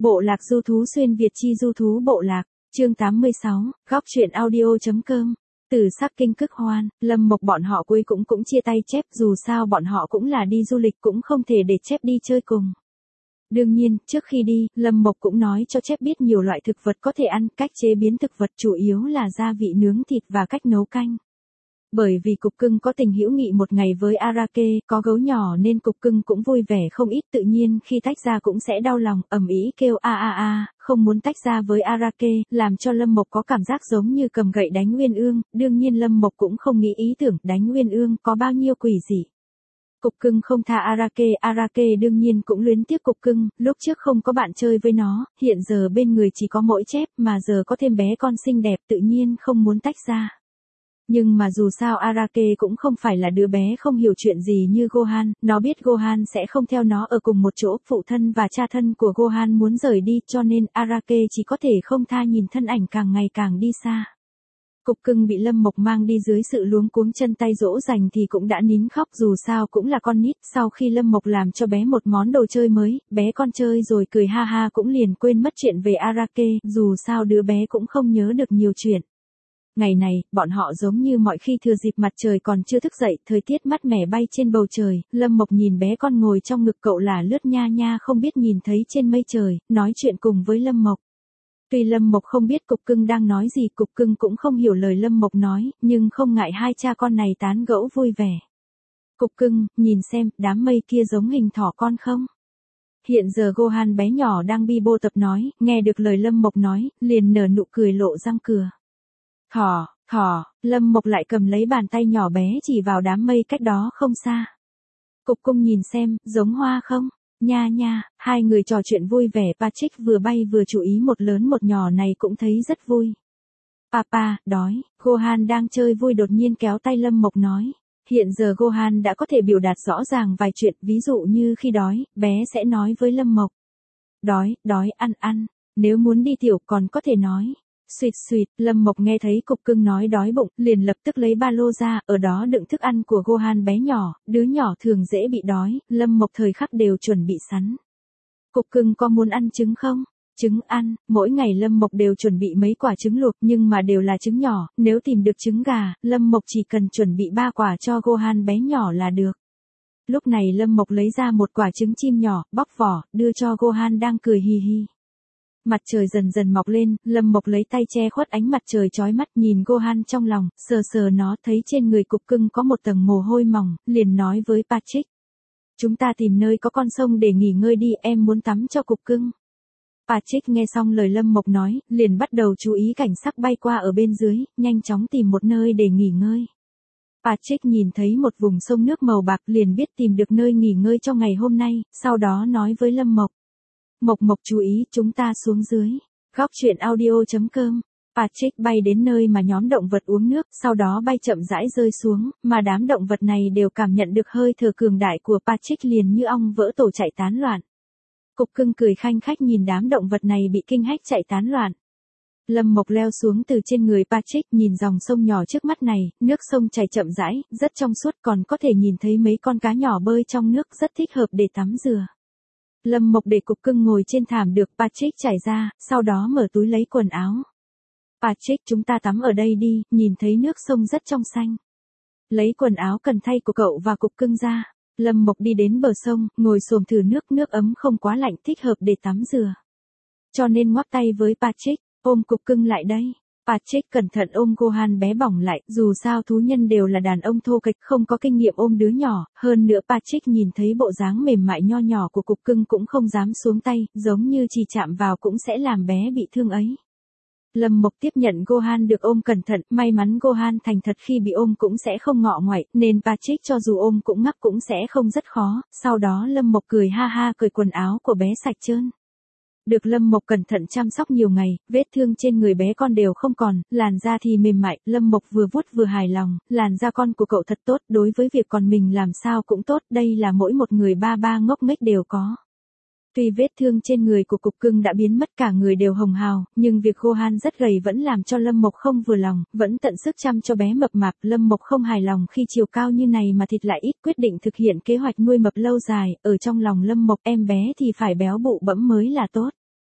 Bộ lạc du thú xuyên Việt chi du thú bộ lạc, chương 86, góc truyện audio.com. Từ Sắc Kinh Cực Hoan, Lâm Mộc bọn họ cuối cũng chia tay chép, dù sao bọn họ cũng là đi du lịch, cũng không thể để chép đi chơi cùng. Đương nhiên, trước khi đi, Lâm Mộc cũng nói cho chép biết nhiều loại thực vật có thể ăn, cách chế biến thực vật chủ yếu là gia vị nướng thịt và cách nấu canh. Bởi vì cục cưng có tình hữu nghị một ngày với Arake, có gấu nhỏ nên cục cưng cũng vui vẻ không ít, tự nhiên khi tách ra cũng sẽ đau lòng, ầm ĩ kêu a, không muốn tách ra với Arake, làm cho Lâm Mộc có cảm giác giống như cầm gậy đánh Uyên Ương, đương nhiên Lâm Mộc cũng không nghĩ ý tưởng đánh Uyên Ương có bao nhiêu quỷ dị. Cục cưng không tha Arake đương nhiên cũng luyến tiếc cục cưng, lúc trước không có bạn chơi với nó, hiện giờ bên người chỉ có mỗi chép mà giờ có thêm bé con xinh đẹp tự nhiên không muốn tách ra. Nhưng mà dù sao Arake cũng không phải là đứa bé không hiểu chuyện gì như Gohan, nó biết Gohan sẽ không theo nó ở cùng một chỗ, phụ thân và cha thân của Gohan muốn rời đi cho nên Arake chỉ có thể không tha nhìn thân ảnh càng ngày càng đi xa. Cục cưng bị Lâm Mộc mang đi dưới sự luống cuống chân tay dỗ dành thì cũng đã nín khóc, dù sao cũng là con nít, sau khi Lâm Mộc làm cho bé một món đồ chơi mới, bé con chơi rồi cười ha ha cũng liền quên mất chuyện về Arake, dù sao đứa bé cũng không nhớ được nhiều chuyện. Ngày này, bọn họ giống như mọi khi thừa dịp mặt trời còn chưa thức dậy, thời tiết mát mẻ bay trên bầu trời, Lâm Mộc nhìn bé con ngồi trong ngực cậu là lướt nha không biết nhìn thấy trên mây trời, nói chuyện cùng với Lâm Mộc. Tuy Lâm Mộc không biết cục cưng đang nói gì, cục cưng cũng không hiểu lời Lâm Mộc nói, nhưng không ngại hai cha con này tán gẫu vui vẻ. Cục cưng, nhìn xem, đám mây kia giống hình thỏ con không? Hiện giờ Gohan bé nhỏ đang bi bô tập nói, nghe được lời Lâm Mộc nói, liền nở nụ cười lộ răng cửa. Thỏ, Lâm Mộc lại cầm lấy bàn tay nhỏ bé chỉ vào đám mây cách đó không xa. Cục cưng nhìn xem, giống hoa không? Nha, hai người trò chuyện vui vẻ, Patrick vừa bay vừa chú ý một lớn một nhỏ này cũng thấy rất vui. Papa, đói, Gohan đang chơi vui đột nhiên kéo tay Lâm Mộc nói. Hiện giờ Gohan đã có thể biểu đạt rõ ràng vài chuyện, ví dụ như khi đói, bé sẽ nói với Lâm Mộc. Đói, ăn, nếu muốn đi tiểu còn có thể nói. Suỵt, Lâm Mộc nghe thấy cục cưng nói đói bụng, liền lập tức lấy ba lô ra, ở đó đựng thức ăn của Gohan bé nhỏ, đứa nhỏ thường dễ bị đói, Lâm Mộc thời khắc đều chuẩn bị sẵn. Cục cưng có muốn ăn trứng không? Trứng ăn, mỗi ngày Lâm Mộc đều chuẩn bị mấy quả trứng luộc nhưng mà đều là trứng nhỏ, nếu tìm được trứng gà, Lâm Mộc chỉ cần chuẩn bị 3 quả cho Gohan bé nhỏ là được. Lúc này Lâm Mộc lấy ra một quả trứng chim nhỏ, bóc vỏ, đưa cho Gohan đang cười hì hì. Mặt trời dần mọc lên, Lâm Mộc lấy tay che khuất ánh mặt trời chói mắt nhìn Gohan trong lòng, sờ nó thấy trên người cục cưng có một tầng mồ hôi mỏng, liền nói với Patrick. Chúng ta tìm nơi có con sông để nghỉ ngơi đi, em muốn tắm cho cục cưng. Patrick nghe xong lời Lâm Mộc nói, liền bắt đầu chú ý cảnh sắc bay qua ở bên dưới, nhanh chóng tìm một nơi để nghỉ ngơi. Patrick nhìn thấy một vùng sông nước màu bạc liền biết tìm được nơi nghỉ ngơi trong ngày hôm nay, sau đó nói với Lâm Mộc. Mộc chú ý, chúng ta xuống dưới. Góc truyện audio.com. Patrick bay đến nơi mà nhóm động vật uống nước, sau đó bay chậm rãi rơi xuống, mà đám động vật này đều cảm nhận được hơi thở cường đại của Patrick liền như ong vỡ tổ chạy tán loạn. Cục cưng cười khanh khách nhìn đám động vật này bị kinh hách chạy tán loạn. Lâm Mộc leo xuống từ trên người Patrick nhìn dòng sông nhỏ trước mắt này, nước sông chảy chậm rãi, rất trong suốt còn có thể nhìn thấy mấy con cá nhỏ bơi trong nước rất thích hợp để tắm rửa. Lâm Mộc để cục cưng ngồi trên thảm được Patrick trải ra, sau đó mở túi lấy quần áo. Patrick, chúng ta tắm ở đây đi, nhìn thấy nước sông rất trong xanh. Lấy quần áo cần thay của cậu và cục cưng ra. Lâm Mộc đi đến bờ sông, ngồi xổm thử nước ấm không quá lạnh, thích hợp để tắm rửa. Cho nên ngoắc tay với Patrick, ôm cục cưng lại đây. Patrick cẩn thận ôm Gohan bé bỏng lại, dù sao thú nhân đều là đàn ông thô kệch không có kinh nghiệm ôm đứa nhỏ, hơn nữa Patrick nhìn thấy bộ dáng mềm mại nho nhỏ của cục cưng cũng không dám xuống tay, giống như chỉ chạm vào cũng sẽ làm bé bị thương ấy. Lâm Mộc tiếp nhận Gohan được ôm cẩn thận, may mắn Gohan thành thật khi bị ôm cũng sẽ không ngọ ngoại, nên Patrick cho dù ôm cũng ngắp cũng sẽ không rất khó, sau đó Lâm Mộc cười ha ha cởi quần áo của bé sạch trơn. Được Lâm Mộc cẩn thận chăm sóc nhiều ngày, vết thương trên người bé con đều không còn, làn da thì mềm mại, Lâm Mộc vừa vuốt vừa hài lòng, làn da con của cậu thật tốt, đối với việc còn mình làm sao cũng tốt, đây là mỗi một người ba ngốc nghếch đều có. Tuy vết thương trên người của cục cưng đã biến mất cả người đều hồng hào, nhưng việc Gohan rất gầy vẫn làm cho Lâm Mộc không vừa lòng, vẫn tận sức chăm cho bé mập mạp, Lâm Mộc không hài lòng khi chiều cao như này mà thịt lại ít, quyết định thực hiện kế hoạch nuôi mập lâu dài, ở trong lòng Lâm Mộc em bé thì phải béo bụ bẫm mới là tốt.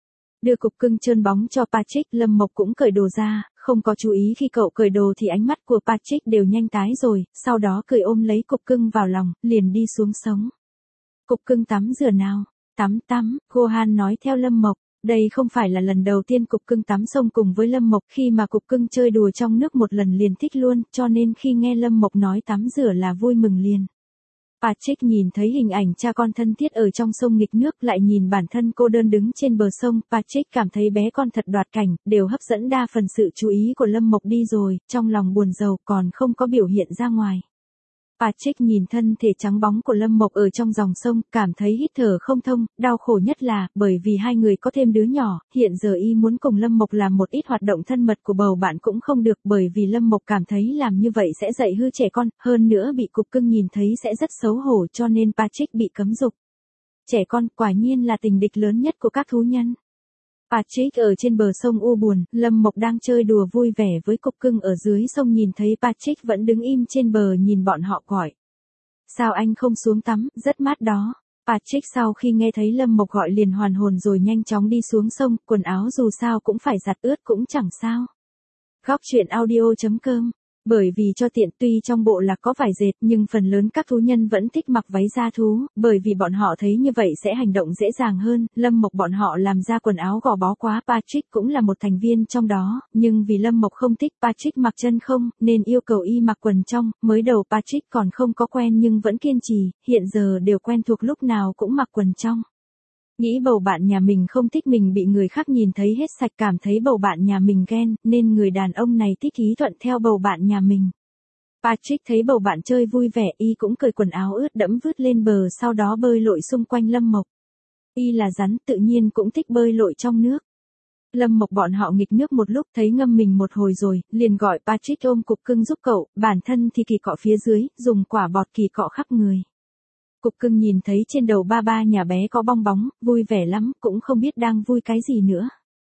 Đưa cục cưng trơn bóng cho Patrick, Lâm Mộc cũng cởi đồ ra, không có chú ý khi cậu cởi đồ thì ánh mắt của Patrick đều nhanh tái rồi, sau đó cười ôm lấy cục cưng vào lòng, liền đi xuống sống. Cục cưng tắm rửa nào? Tắm, Gohan nói theo Lâm Mộc. Đây không phải là lần đầu tiên cục cưng tắm sông cùng với Lâm Mộc, khi mà cục cưng chơi đùa trong nước một lần liền thích luôn, cho nên khi nghe Lâm Mộc nói tắm rửa là vui mừng liền. Patrick nhìn thấy hình ảnh cha con thân thiết ở trong sông nghịch nước, lại nhìn bản thân cô đơn đứng trên bờ sông, Patrick cảm thấy bé con thật đoạt cảnh, đều hấp dẫn đa phần sự chú ý của Lâm Mộc đi rồi, trong lòng buồn rầu còn không có biểu hiện ra ngoài. Patrick nhìn thân thể trắng bóng của Lâm Mộc ở trong dòng sông, cảm thấy hít thở không thông, đau khổ nhất là, bởi vì hai người có thêm đứa nhỏ, hiện giờ y muốn cùng Lâm Mộc làm một ít hoạt động thân mật của bầu bạn cũng không được, bởi vì Lâm Mộc cảm thấy làm như vậy sẽ dạy hư trẻ con, hơn nữa bị cục cưng nhìn thấy sẽ rất xấu hổ, cho nên Patrick bị cấm dục. Trẻ con quả nhiên là tình địch lớn nhất của các thú nhân. Patrick ở trên bờ sông u buồn, Lâm Mộc đang chơi đùa vui vẻ với cục cưng ở dưới sông, nhìn thấy Patrick vẫn đứng im trên bờ nhìn bọn họ gọi. Sao anh không xuống tắm, rất mát đó. Patrick sau khi nghe thấy Lâm Mộc gọi liền hoàn hồn rồi nhanh chóng đi xuống sông, quần áo dù sao cũng phải giặt ướt cũng chẳng sao. Góc truyện audio.com. Bởi vì cho tiện, tuy trong bộ lạc có vải dệt nhưng phần lớn các thú nhân vẫn thích mặc váy da thú, bởi vì bọn họ thấy như vậy sẽ hành động dễ dàng hơn. Lâm Mộc bọn họ làm ra quần áo gò bó quá, Patrick cũng là một thành viên trong đó, nhưng vì Lâm Mộc không thích Patrick mặc chân không, nên yêu cầu y mặc quần trong. Mới đầu Patrick còn không có quen nhưng vẫn kiên trì, hiện giờ đều quen thuộc, lúc nào cũng mặc quần trong. Nghĩ bầu bạn nhà mình không thích mình bị người khác nhìn thấy hết sạch, cảm thấy bầu bạn nhà mình ghen, nên người đàn ông này thích ý thuận theo bầu bạn nhà mình. Patrick thấy bầu bạn chơi vui vẻ, y cũng cởi quần áo ướt đẫm vứt lên bờ, sau đó bơi lội xung quanh Lâm Mộc. Y là rắn, tự nhiên cũng thích bơi lội trong nước. Lâm Mộc bọn họ nghịch nước một lúc thấy ngâm mình một hồi rồi, liền gọi Patrick ôm cục cưng giúp cậu, bản thân thì kỳ cọ phía dưới, dùng quả bọt kỳ cọ khắp người. Cục cưng nhìn thấy trên đầu ba nhà bé có bong bóng, vui vẻ lắm, cũng không biết đang vui cái gì nữa.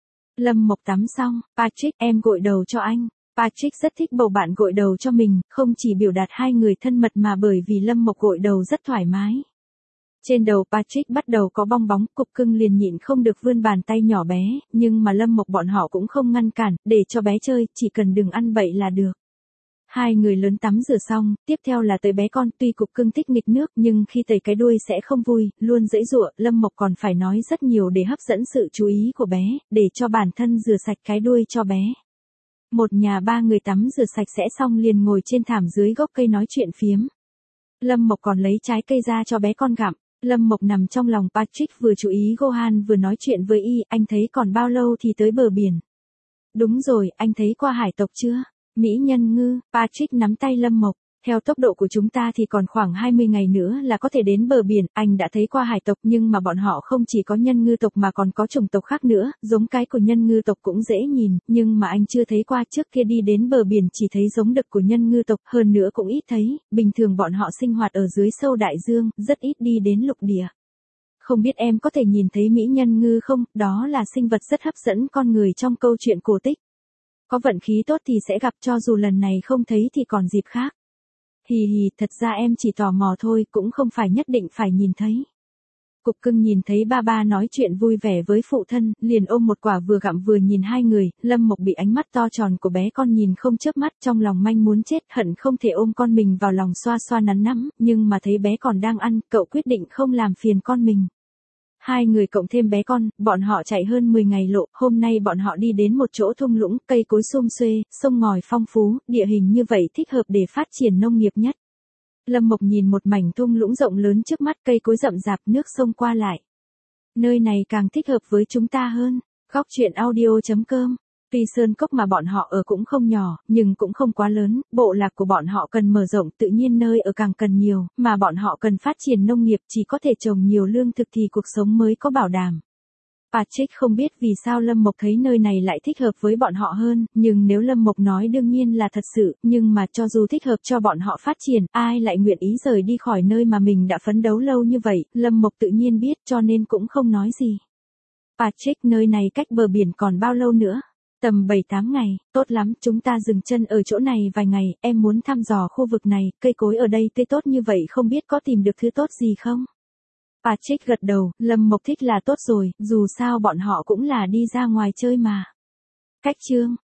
Lâm Mộc tắm xong, Patrick, em gội đầu cho anh. Patrick rất thích bầu bạn gội đầu cho mình, không chỉ biểu đạt hai người thân mật mà bởi vì Lâm Mộc gội đầu rất thoải mái. Trên đầu Patrick bắt đầu có bong bóng, cục cưng liền nhịn không được vươn bàn tay nhỏ bé, nhưng mà Lâm Mộc bọn họ cũng không ngăn cản, để cho bé chơi, chỉ cần đừng ăn bậy là được. Hai người lớn tắm rửa xong, tiếp theo là tới bé con, tuy cục cưng thích nghịch nước nhưng khi tẩy cái đuôi sẽ không vui, luôn giãy giụa, Lâm Mộc còn phải nói rất nhiều để hấp dẫn sự chú ý của bé, để cho bản thân rửa sạch cái đuôi cho bé. Một nhà ba người tắm rửa sạch sẽ xong liền ngồi trên thảm dưới gốc cây nói chuyện phiếm. Lâm Mộc còn lấy trái cây ra cho bé con gặm. Lâm Mộc nằm trong lòng Patrick, vừa chú ý Gohan vừa nói chuyện với y, anh thấy còn bao lâu thì tới bờ biển? Đúng rồi, anh thấy qua hải tộc chưa? Mỹ nhân ngư, Patrick nắm tay Lâm Mộc. Theo tốc độ của chúng ta thì còn khoảng 20 ngày nữa là có thể đến bờ biển, anh đã thấy qua hải tộc nhưng mà bọn họ không chỉ có nhân ngư tộc mà còn có chủng tộc khác nữa, giống cái của nhân ngư tộc cũng dễ nhìn, nhưng mà anh chưa thấy qua, trước kia đi đến bờ biển chỉ thấy giống đực của nhân ngư tộc, hơn nữa cũng ít thấy, bình thường bọn họ sinh hoạt ở dưới sâu đại dương, rất ít đi đến lục địa. Không biết em có thể nhìn thấy mỹ nhân ngư không, đó là sinh vật rất hấp dẫn con người trong câu chuyện cổ tích. Có vận khí tốt thì sẽ gặp, cho dù lần này không thấy thì còn dịp khác. Hì hì, thật ra em chỉ tò mò thôi, cũng không phải nhất định phải nhìn thấy. Cục cưng nhìn thấy ba nói chuyện vui vẻ với phụ thân, liền ôm một quả vừa gặm vừa nhìn hai người. Lâm Mộc bị ánh mắt to tròn của bé con nhìn không chớp mắt, trong lòng manh muốn chết, hận không thể ôm con mình vào lòng xoa xoa nắn nắm, nhưng mà thấy bé còn đang ăn, cậu quyết định không làm phiền con mình. Hai người cộng thêm bé con, bọn họ chạy hơn 10 ngày lộ, hôm nay bọn họ đi đến một chỗ thung lũng, cây cối sum xuê, sông ngòi phong phú, địa hình như vậy thích hợp để phát triển nông nghiệp nhất. Lâm Mộc nhìn một mảnh thung lũng rộng lớn trước mắt, cây cối rậm rạp, nước sông qua lại. Nơi này càng thích hợp với chúng ta hơn. Góc truyện audio.com. Tuy sơn cốc mà bọn họ ở cũng không nhỏ, nhưng cũng không quá lớn, bộ lạc của bọn họ cần mở rộng, tự nhiên nơi ở càng cần nhiều, mà bọn họ cần phát triển nông nghiệp, chỉ có thể trồng nhiều lương thực thì cuộc sống mới có bảo đảm. Patrick không biết vì sao Lâm Mộc thấy nơi này lại thích hợp với bọn họ hơn, nhưng nếu Lâm Mộc nói đương nhiên là thật sự, nhưng mà cho dù thích hợp cho bọn họ phát triển, ai lại nguyện ý rời đi khỏi nơi mà mình đã phấn đấu lâu như vậy, Lâm Mộc tự nhiên biết cho nên cũng không nói gì. Patrick, nơi này cách bờ biển còn bao lâu nữa? Tầm 7-8 ngày, tốt lắm, chúng ta dừng chân ở chỗ này vài ngày, em muốn thăm dò khu vực này, cây cối ở đây tươi tốt như vậy không biết có tìm được thứ tốt gì không? Patrick gật đầu, Lâm Mộc thích là tốt rồi, dù sao bọn họ cũng là đi ra ngoài chơi mà. Cách chương